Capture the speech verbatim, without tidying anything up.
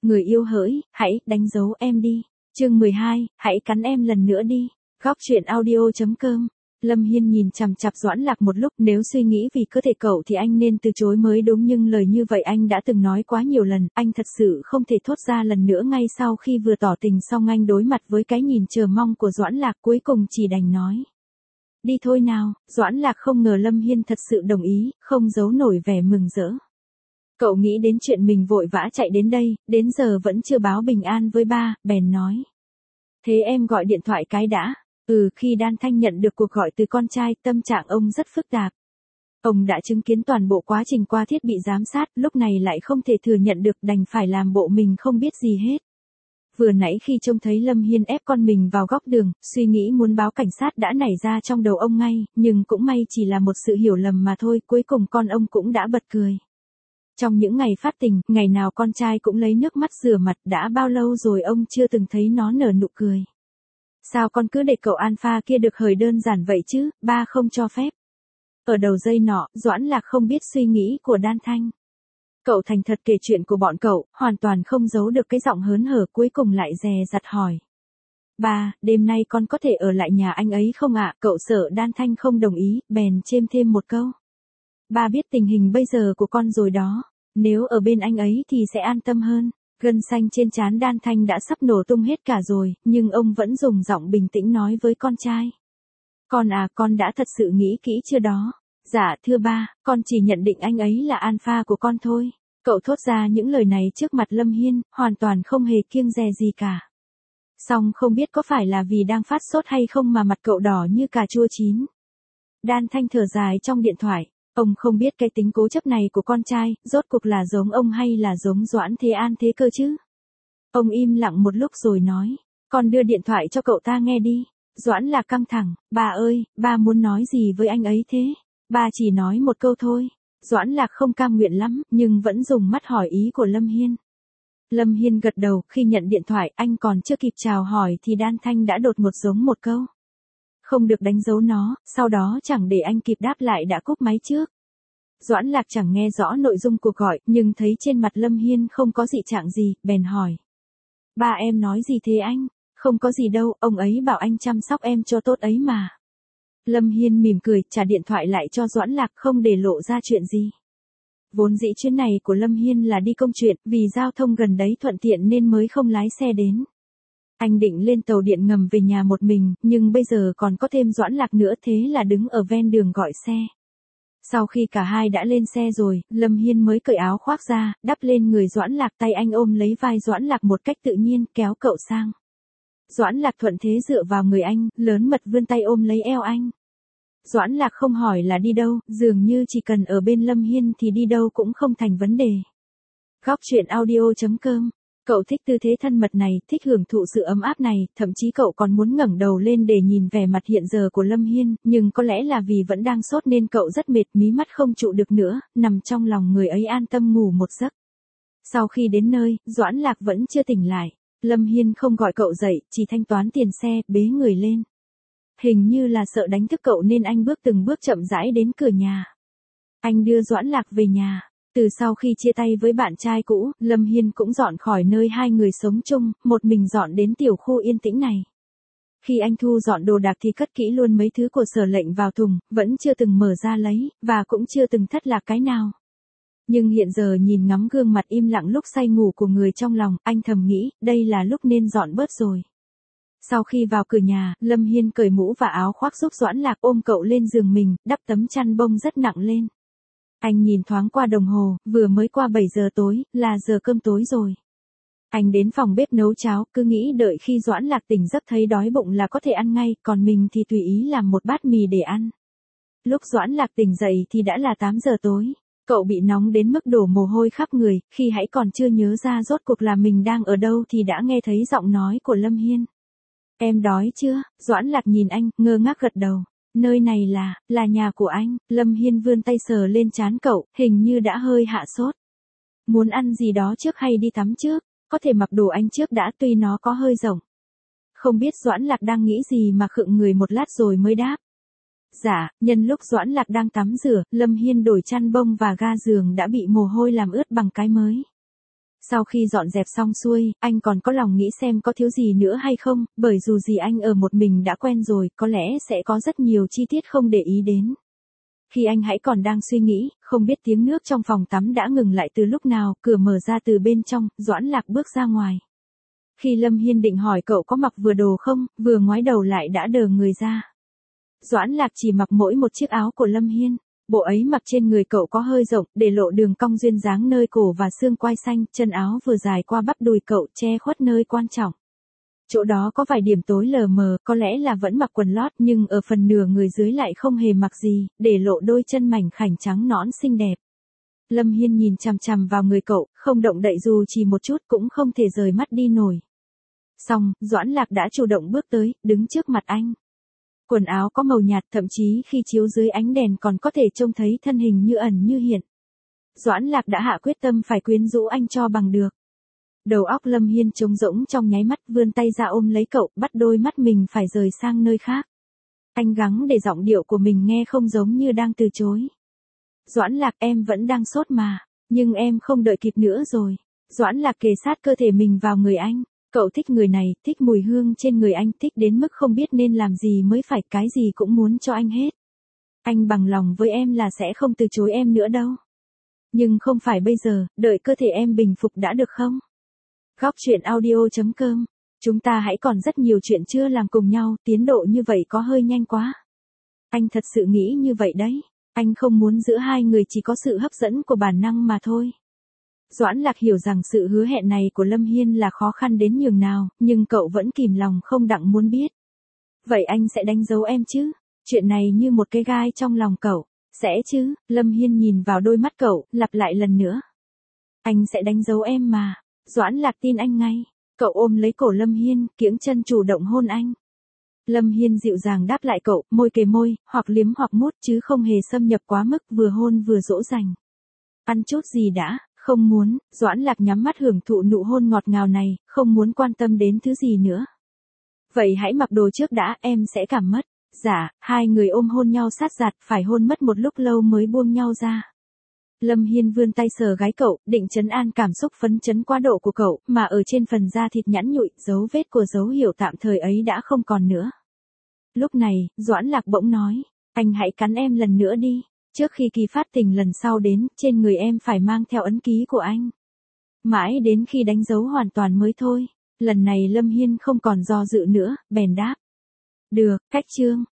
Người yêu hỡi, hãy đánh dấu em đi. Chương mười hai, hãy cắn em lần nữa đi. Góc truyện audio chấm com. Lâm Hiên nhìn chằm chằm Doãn Lạc một lúc, nếu suy nghĩ vì cơ thể cậu thì anh nên từ chối mới đúng, nhưng lời như vậy anh đã từng nói quá nhiều lần, anh thật sự không thể thốt ra lần nữa. Ngay sau khi vừa tỏ tình xong, anh đối mặt với cái nhìn chờ mong của Doãn Lạc, cuối cùng chỉ đành nói. Đi thôi nào. Doãn Lạc không ngờ Lâm Hiên thật sự đồng ý, không giấu nổi vẻ mừng rỡ. Cậu nghĩ đến chuyện mình vội vã chạy đến đây, đến giờ vẫn chưa báo bình an với ba, bèn nói. Thế em gọi điện thoại cái đã. Ừ, khi Đan Thanh nhận được cuộc gọi từ con trai, tâm trạng ông rất phức tạp. Ông đã chứng kiến toàn bộ quá trình qua thiết bị giám sát, lúc này lại không thể thừa nhận được, đành phải làm bộ mình không biết gì hết. Vừa nãy khi trông thấy Lâm Hiên ép con mình vào góc đường, suy nghĩ muốn báo cảnh sát đã nảy ra trong đầu ông ngay, nhưng cũng may chỉ là một sự hiểu lầm mà thôi, cuối cùng con ông cũng đã bật cười. Trong những ngày phát tình, ngày nào con trai cũng lấy nước mắt rửa mặt, đã bao lâu rồi ông chưa từng thấy nó nở nụ cười. Sao con cứ để cậu alpha kia được hời đơn giản vậy chứ, ba không cho phép. Ở đầu dây nọ, Doãn Lạc không biết suy nghĩ của Đan Thanh. Cậu thành thật kể chuyện của bọn cậu, hoàn toàn không giấu được cái giọng hớn hở, cuối cùng lại dè dặt hỏi. Ba, đêm nay con có thể ở lại nhà anh ấy không ạ? Cậu sợ Đan Thanh không đồng ý, bèn chêm thêm một câu. Ba biết tình hình bây giờ của con rồi đó, nếu ở bên anh ấy thì sẽ an tâm hơn. Gân xanh trên trán Đan Thanh đã sắp nổ tung hết cả rồi, nhưng ông vẫn dùng giọng bình tĩnh nói với con trai. Con à, con đã thật sự nghĩ kỹ chưa đó? Dạ thưa ba, con chỉ nhận định anh ấy là alpha của con thôi. Cậu thốt ra những lời này trước mặt Lâm Hiên, hoàn toàn không hề kiêng dè gì cả. Song không biết có phải là vì đang phát sốt hay không mà mặt cậu đỏ như cà chua chín. Đan Thanh thở dài trong điện thoại. Ông không biết cái tính cố chấp này của con trai, rốt cuộc là giống ông hay là giống Doãn Thế An thế cơ chứ? Ông im lặng một lúc rồi nói, con đưa điện thoại cho cậu ta nghe đi. Doãn Lạc căng thẳng, ba ơi, ba muốn nói gì với anh ấy thế? Ba chỉ nói một câu thôi. Doãn Lạc không cam nguyện lắm, nhưng vẫn dùng mắt hỏi ý của Lâm Hiên. Lâm Hiên gật đầu, khi nhận điện thoại, anh còn chưa kịp chào hỏi thì Đan Thanh đã đột ngột giống một câu. Không được đánh dấu nó, sau đó chẳng để anh kịp đáp lại đã cúp máy trước. Doãn Lạc chẳng nghe rõ nội dung cuộc gọi, nhưng thấy trên mặt Lâm Hiên không có dị trạng gì, bèn hỏi. Ba em nói gì thế anh? Không có gì đâu, ông ấy bảo anh chăm sóc em cho tốt ấy mà. Lâm Hiên mỉm cười, trả điện thoại lại cho Doãn Lạc, không để lộ ra chuyện gì. Vốn dĩ chuyến này của Lâm Hiên là đi công chuyện, vì giao thông gần đấy thuận tiện nên mới không lái xe đến. Anh định lên tàu điện ngầm về nhà một mình, nhưng bây giờ còn có thêm Doãn Lạc nữa, thế là đứng ở ven đường gọi xe. Sau khi cả hai đã lên xe rồi, Lâm Hiên mới cởi áo khoác ra, đắp lên người Doãn Lạc, tay anh ôm lấy vai Doãn Lạc một cách tự nhiên, kéo cậu sang. Doãn Lạc thuận thế dựa vào người anh, lớn mật vươn tay ôm lấy eo anh. Doãn Lạc không hỏi là đi đâu, dường như chỉ cần ở bên Lâm Hiên thì đi đâu cũng không thành vấn đề. Góc truyện audio chấm com. Cậu thích tư thế thân mật này, thích hưởng thụ sự ấm áp này, thậm chí cậu còn muốn ngẩng đầu lên để nhìn vẻ mặt hiện giờ của Lâm Hiên, nhưng có lẽ là vì vẫn đang sốt nên cậu rất mệt, mí mắt không trụ được nữa, nằm trong lòng người ấy an tâm ngủ một giấc. Sau khi đến nơi, Doãn Lạc vẫn chưa tỉnh lại. Lâm Hiên không gọi cậu dậy, chỉ thanh toán tiền xe, bế người lên. Hình như là sợ đánh thức cậu nên anh bước từng bước chậm rãi đến cửa nhà. Anh đưa Doãn Lạc về nhà. Từ sau khi chia tay với bạn trai cũ, Lâm Hiên cũng dọn khỏi nơi hai người sống chung, một mình dọn đến tiểu khu yên tĩnh này. Khi anh thu dọn đồ đạc thì cất kỹ luôn mấy thứ của Sở Lệnh vào thùng, vẫn chưa từng mở ra lấy, và cũng chưa từng thất lạc cái nào. Nhưng hiện giờ nhìn ngắm gương mặt im lặng lúc say ngủ của người trong lòng, anh thầm nghĩ, đây là lúc nên dọn bớt rồi. Sau khi vào cửa nhà, Lâm Hiên cởi mũ và áo khoác giúp Doãn Lạc ôm cậu lên giường mình, đắp tấm chăn bông rất nặng lên. Anh nhìn thoáng qua đồng hồ, vừa mới qua bảy giờ tối, là giờ cơm tối rồi. Anh đến phòng bếp nấu cháo, cứ nghĩ đợi khi Doãn Lạc tỉnh giấc thấy đói bụng là có thể ăn ngay, còn mình thì tùy ý làm một bát mì để ăn. Lúc Doãn Lạc tỉnh dậy thì đã là tám giờ tối. Cậu bị nóng đến mức đổ mồ hôi khắp người, khi hãy còn chưa nhớ ra rốt cuộc là mình đang ở đâu thì đã nghe thấy giọng nói của Lâm Hiên. Em đói chưa? Doãn Lạc nhìn anh, ngơ ngác gật đầu. Nơi này là, là nhà của anh. Lâm Hiên vươn tay sờ lên trán cậu, hình như đã hơi hạ sốt. Muốn ăn gì đó trước hay đi tắm trước? Có thể mặc đồ anh trước đã, tuy nó có hơi rộng. Không biết Doãn Lạc đang nghĩ gì mà khựng người một lát rồi mới đáp. Dạ, nhân lúc Doãn Lạc đang tắm rửa, Lâm Hiên đổi chăn bông và ga giường đã bị mồ hôi làm ướt bằng cái mới. Sau khi dọn dẹp xong xuôi, anh còn có lòng nghĩ xem có thiếu gì nữa hay không, bởi dù gì anh ở một mình đã quen rồi, có lẽ sẽ có rất nhiều chi tiết không để ý đến. Khi anh hãy còn đang suy nghĩ, không biết tiếng nước trong phòng tắm đã ngừng lại từ lúc nào, cửa mở ra từ bên trong, Doãn Lạc bước ra ngoài. Khi Lâm Hiên định hỏi cậu có mặc vừa đồ không, vừa ngoái đầu lại đã đờ người ra. Doãn Lạc chỉ mặc mỗi một chiếc áo của Lâm Hiên. Bộ ấy mặc trên người cậu có hơi rộng, để lộ đường cong duyên dáng nơi cổ và xương quai xanh, chân áo vừa dài qua bắp đùi cậu, che khuất nơi quan trọng. Chỗ đó có vài điểm tối lờ mờ, có lẽ là vẫn mặc quần lót nhưng ở phần nửa người dưới lại không hề mặc gì, để lộ đôi chân mảnh khảnh trắng nõn xinh đẹp. Lâm Hiên nhìn chằm chằm vào người cậu, không động đậy dù chỉ một chút cũng không thể rời mắt đi nổi. Xong, Doãn Lạc đã chủ động bước tới, đứng trước mặt anh. Quần áo có màu nhạt, thậm chí khi chiếu dưới ánh đèn còn có thể trông thấy thân hình như ẩn như hiện. Doãn Lạc đã hạ quyết tâm phải quyến rũ anh cho bằng được. Đầu óc Lâm Hiên trống rỗng trong nháy mắt, vươn tay ra ôm lấy cậu, bắt đôi mắt mình phải rời sang nơi khác. Anh gắng để giọng điệu của mình nghe không giống như đang từ chối. Doãn Lạc, em vẫn đang sốt mà, nhưng em không đợi kịp nữa rồi. Doãn Lạc kề sát cơ thể mình vào người anh. Cậu thích người này, thích mùi hương trên người anh, thích đến mức không biết nên làm gì mới phải, cái gì cũng muốn cho anh hết. Anh bằng lòng với em là sẽ không từ chối em nữa đâu. Nhưng không phải bây giờ, đợi cơ thể em bình phục đã được không? Góc truyện audio chấm com. Chúng ta hãy còn rất nhiều chuyện chưa làm cùng nhau, tiến độ như vậy có hơi nhanh quá. Anh thật sự nghĩ như vậy đấy. Anh không muốn giữa hai người chỉ có sự hấp dẫn của bản năng mà thôi. Doãn Lạc hiểu rằng sự hứa hẹn này của Lâm Hiên là khó khăn đến nhường nào, nhưng cậu vẫn kìm lòng không đặng muốn biết. Vậy anh sẽ đánh dấu em chứ? Chuyện này như một cái gai trong lòng cậu. Sẽ chứ, Lâm Hiên nhìn vào đôi mắt cậu, lặp lại lần nữa. Anh sẽ đánh dấu em mà. Doãn Lạc tin anh ngay. Cậu ôm lấy cổ Lâm Hiên, kiễng chân chủ động hôn anh. Lâm Hiên dịu dàng đáp lại cậu, môi kề môi, hoặc liếm hoặc mút chứ không hề xâm nhập quá mức, vừa hôn vừa dỗ dành. Ăn chút gì đã? Không muốn. Doãn Lạc nhắm mắt hưởng thụ nụ hôn ngọt ngào này, không muốn quan tâm đến thứ gì nữa. Vậy hãy mặc đồ trước đã, em sẽ cảm mất. Dạ, hai người ôm hôn nhau sát giặt, phải hôn mất một lúc lâu mới buông nhau ra. Lâm Hiên vươn tay sờ gái cậu, định trấn an cảm xúc phấn chấn quá độ của cậu, mà ở trên phần da thịt nhẵn nhụi, dấu vết của dấu hiệu tạm thời ấy đã không còn nữa. Lúc này, Doãn Lạc bỗng nói, anh hãy cắn em lần nữa đi. Trước khi kỳ phát tình lần sau đến, trên người em phải mang theo ấn ký của anh. Mãi đến khi đánh dấu hoàn toàn mới thôi. Lần này Lâm Hiên không còn do dự nữa, bèn đáp. Được, khách trương.